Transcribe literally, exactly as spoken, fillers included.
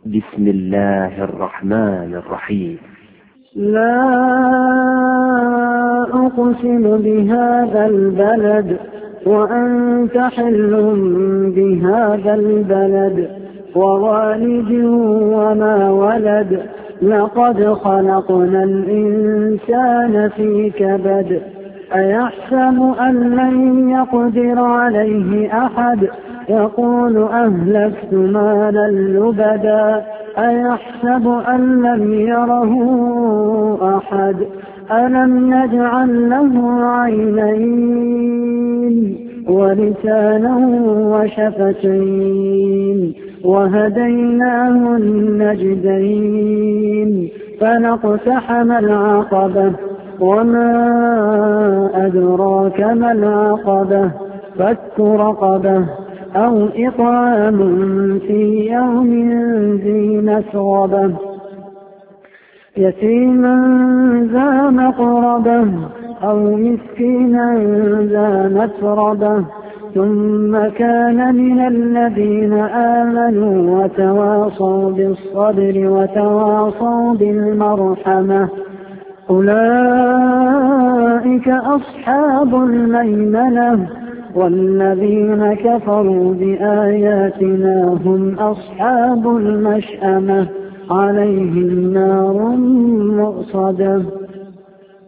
بسم الله الرحمن الرحيم. لا أقسم بهذا البلد وأنت حل بهذا البلد ووالد وما ولد لقد خلقنا الإنسان في كبد أيحسب أن لن يقدر عليه أحد يقول أهلكت مالا لبدا أيحسب أن لم يره أحد ألم نجعل له عينين ولسانا وشفتين وهديناه النجدين فلاقتحم العقبة وما أدراك ما العقبة فك رقبة أو إطعام في يوم ذي مسغبة يتيما ذا مقربة أو مسكينا ذا مسربة ثم كان من الذين آمنوا وتواصوا بالصبر وتواصوا بالمرحمة أولئك أصحاب الميمنة والذين كفروا بآياتنا هم أصحاب المشأمة عليهم نار مؤصدة.